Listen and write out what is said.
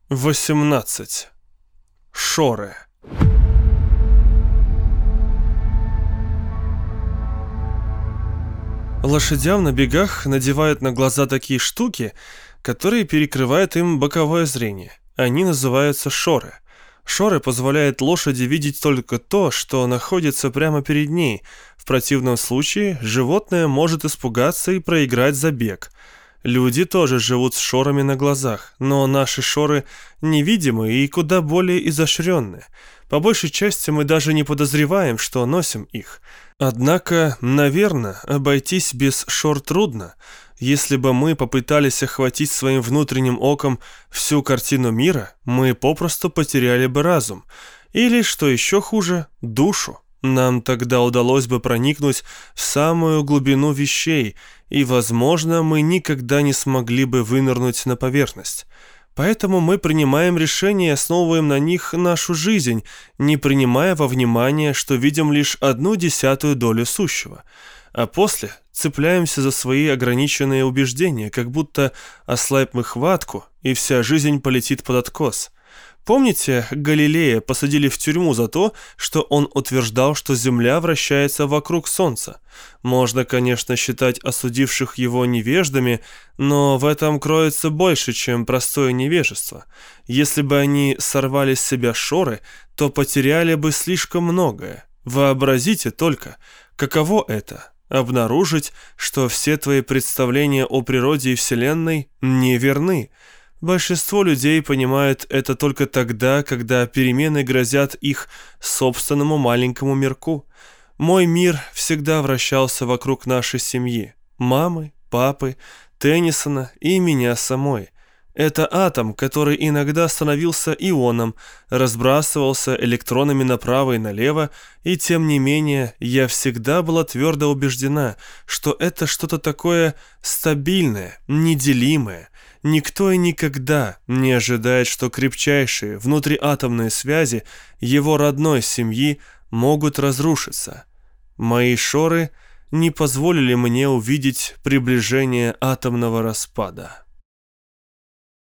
18. Шоры. Лошадям на бегах надевают на глаза такие штуки, которые перекрывают им боковое зрение. Они называются шоры. Шоры позволяют лошади видеть только то, что находится прямо перед ней. В противном случае животное может испугаться и проиграть забег. Люди тоже живут с шорами на глазах, но наши шоры невидимы и куда более изощренны. По большей части мы даже не подозреваем, что носим их. Однако, наверное, обойтись без шор трудно. Если бы мы попытались охватить своим внутренним оком всю картину мира, мы попросту потеряли бы разум. Или, что еще хуже, душу. Нам тогда удалось бы проникнуть в самую глубину вещей, и, возможно, мы никогда не смогли бы вынырнуть на поверхность. Поэтому мы принимаем решения и основываем на них нашу жизнь, не принимая во внимание, что видим лишь 1/10 долю сущего. А после цепляемся за свои ограниченные убеждения, как будто ослабим хватку, и вся жизнь полетит под откос. Помните, Галилея посадили в тюрьму за то, что он утверждал, что Земля вращается вокруг Солнца? Можно, конечно, считать осудивших его невеждами, но в этом кроется больше, чем простое невежество. Если бы они сорвали с себя шоры, то потеряли бы слишком многое. Вообразите только, каково это – обнаружить, что все твои представления о природе и Вселенной неверны. Большинство людей понимают это только тогда, когда перемены грозят их собственному маленькому мирку. Мой мир всегда вращался вокруг нашей семьи, мамы, папы, Теннисона и меня самой. Это атом, который иногда становился ионом, разбрасывался электронами направо и налево, и тем не менее я всегда была твердо убеждена, что это что-то такое стабильное, неделимое. Никто и никогда не ожидает, что крепчайшие внутриатомные связи его родной семьи могут разрушиться. Мои шоры не позволили мне увидеть приближение атомного распада.